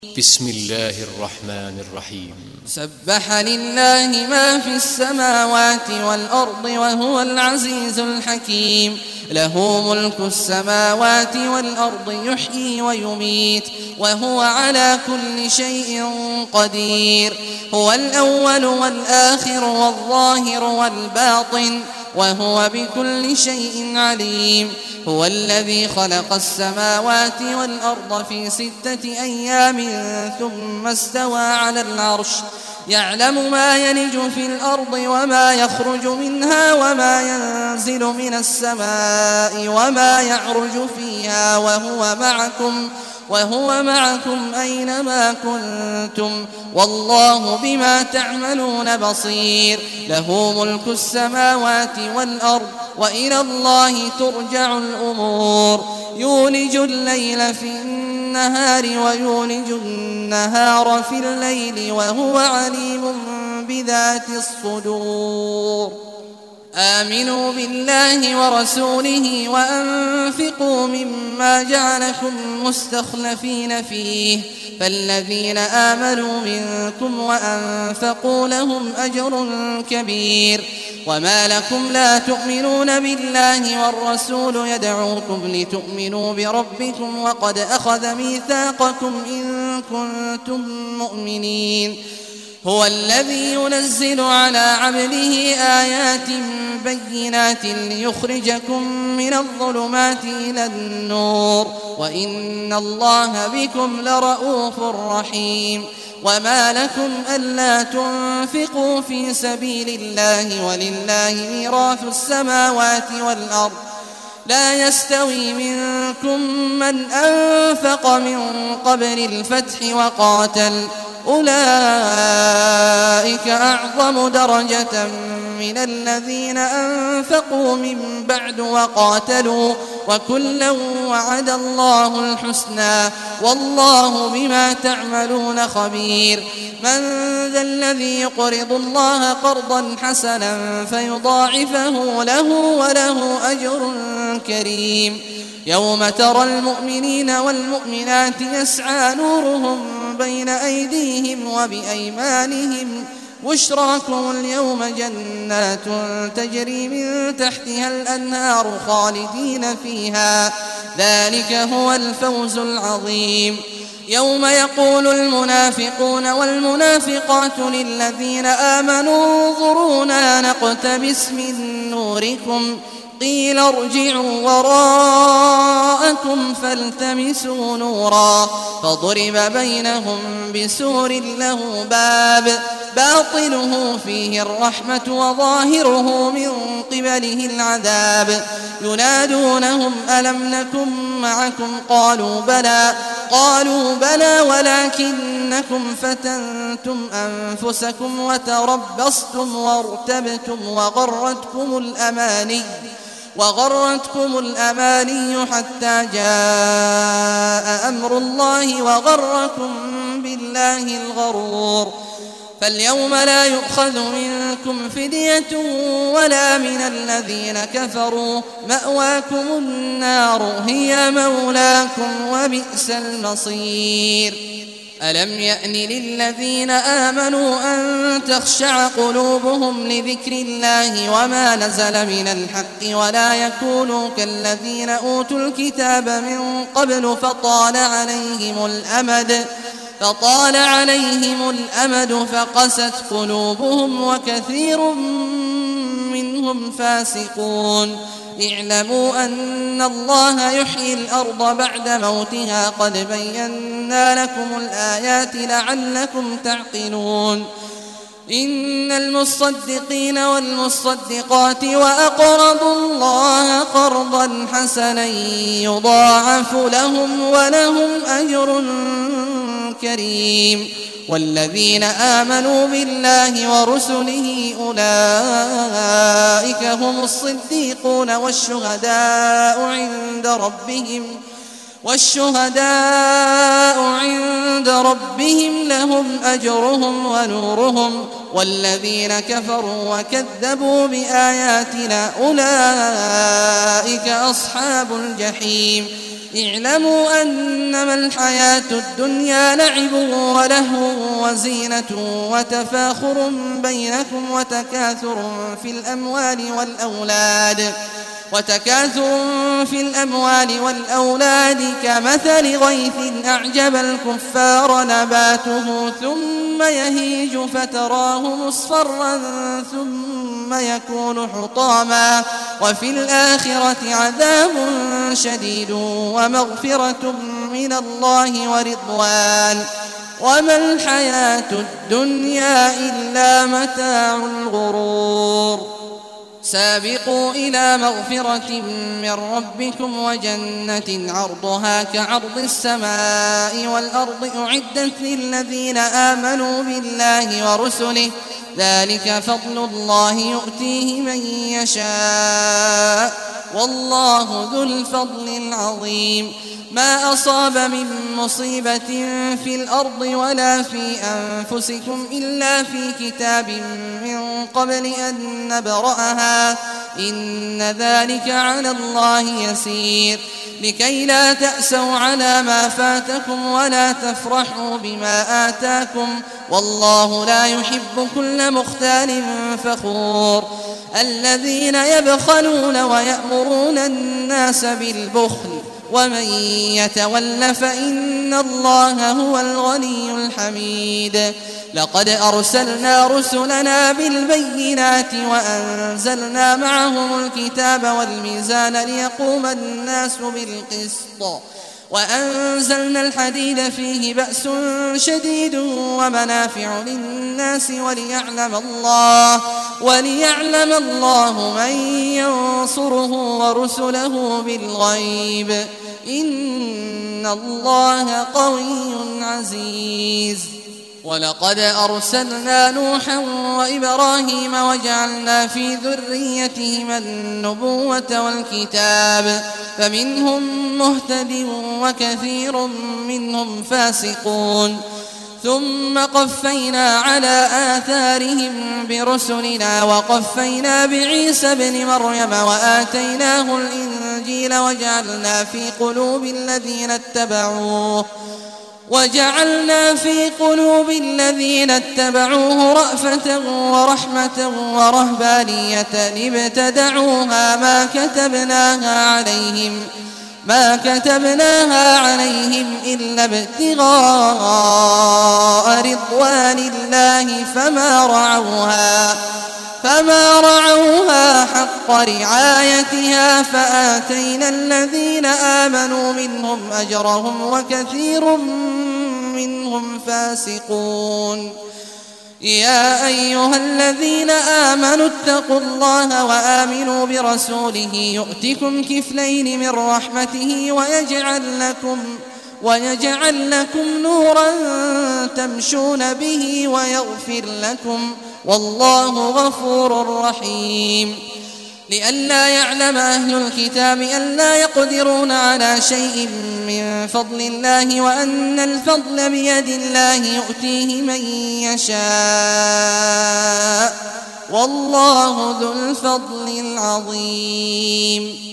بسم الله الرحمن الرحيم. سبح لله ما في السماوات والأرض وهو العزيز الحكيم. له ملك السماوات والأرض يحيي ويميت وهو على كل شيء قدير. هو الأول والآخر والظاهر والباطن وهو بكل شيء عليم. هو الذي خلق السماوات والأرض في 6 أيام ثم استوى على العرش يعلم ما يلج في الأرض وما يخرج منها وما ينزل من السماء وما يعرج فيها وهو معكم أينما كنتم والله بما تعملون بصير. له ملك السماوات والأرض وإلى الله ترجع الأمور. يولج الليل في النهار ويولج النهار في الليل وهو عليم بذات الصدور. آمنوا بالله ورسوله وأنفقوا مما جعلكم مستخلفين فيه فالذين آمنوا منكم وأنفقوا لهم أجر كبير. وما لكم لا تؤمنون بالله والرسول يدعوكم لتؤمنوا بربكم وقد أخذ ميثاقكم إن كنتم مؤمنين. هو الذي ينزل على عبده آيات بينات ليخرجكم من الظلمات إلى النور وإن الله بكم لرءوف رحيم. وما لكم ألا تنفقوا في سبيل الله ولله ميراث السماوات والأرض لا يستوي منكم من أنفق من قبل الفتح وقاتل أولئك أعظم درجة من الذين أنفقوا من بعد وقاتلوا وكلا وعد الله الحسنى والله بما تعملون خبير. من ذا الذي يقرض الله قرضا حسنا فيضاعفه له وله أجر كريم. يوم ترى المؤمنين والمؤمنات يسعى نورهم بين أيديهم وبأيمانهم بشراكم اليوم جنات تجري من تحتها الأنهار خالدين فيها ذلك هو الفوز العظيم. يوم يقول المنافقون والمنافقات للذين آمنوا انظرونا نقتبس من نوركم قيل ارجعوا وراءكم فالتمسوا نورا فضرب بينهم بسور له باب باطنه فيه الرحمة وظاهره من قبله العذاب. ينادونهم ألم نكن معكم قالوا بلى ولكنكم فتنتم أنفسكم وتربصتم وارتبتم وغرتكم الأماني حتى جاء أمر الله وغركم بالله الغرور. فاليوم لا يؤخذ منكم فدية ولا من الذين كفروا مأواكم النار هي مولاكم وبئس المصير. ألم يأن للذين آمنوا أن تخشع قلوبهم لذكر الله وما نزل من الحق ولا يكونوا كالذين أوتوا الكتاب من قبل فطال عليهم الأمد فقست قلوبهم وكثير منهم فاسقون. اعلموا أن الله يحيي الأرض بعد موتها قد بينا لكم الآيات لعلكم تعقلون. إن المصدقين والمصدقات وأقرضوا الله قرضا حسنا يضاعف لهم ولهم أجر كريم. والذين آمنوا بالله ورسله أولئك هم الصديقون والشهداء عند ربهم لهم أجرهم ونورهم. والذين كفروا وكذبوا بآياتنا أولئك أصحاب الجحيم. اعلموا أنما الحياة الدنيا لعب ولهو وزينة وتفاخر بينكم وتكاثر في الأموال والأولاد كمثل غيث أعجب الكفار نباته ثم يهيج فتراه مصفرا ثم يكون حطاما وفي الآخرة عذاب شديد ومغفرة من الله ورضوان وما الحياة الدنيا إلا متاع الغرور. سابقوا إلى مغفرة من ربكم وجنة عرضها كعرض السماء والأرض أعدت للذين آمنوا بالله ورسله ذلك فضل الله يؤتيه من يشاء والله ذو الفضل العظيم. ما أصاب من مصيبة في الأرض ولا في أنفسكم إلا في كتاب من قبل أن نبرأها إن ذلك على الله يسير لكي لا تأسوا على ما فاتكم ولا تفرحوا بما آتاكم والله لا يحب كل مختال فخور. الذين يبخلون ويأمرون الناس بالبخل ومن يتول فإن الله هو الغني الحميد. لقد أرسلنا رسلنا بالبينات وأنزلنا معهم الكتاب والميزان ليقوم الناس بالقسط وأنزلنا الحديد فيه بأس شديد ومنافع للناس وليعلم الله من ينصره ورسله بالغيب إن الله قوي عزيز. ولقد أرسلنا نوحا وإبراهيم وجعلنا في ذريتهما النبوة والكتاب فمنهم مهتد وكثير منهم فاسقون ثم قفينا على آثارهم برسلنا وقفينا بعيسى ابن مريم وآتيناه الإنجيل وجعلنا في قلوب الذين اتبعوه رأفة ورحمة ورهبانية ابتدعوها ما كتبناها عليهم إلا ابتغاء رضوان الله فما رعوها حق رعايتها فآتينا الذين آمنوا منهم أجرهم وكثير منهم فاسقون. يا أيها الذين آمنوا اتقوا الله وآمنوا برسوله يؤتكم كفلين من رحمته ويجعل لكم نورا تمشون به ويغفر لكم والله غفور رحيم. لئلا يعلم أهل الكتاب ألا يقدرون على شيء من فضل الله وأن الفضل بيد الله يؤتيه من يشاء والله ذو الفضل العظيم.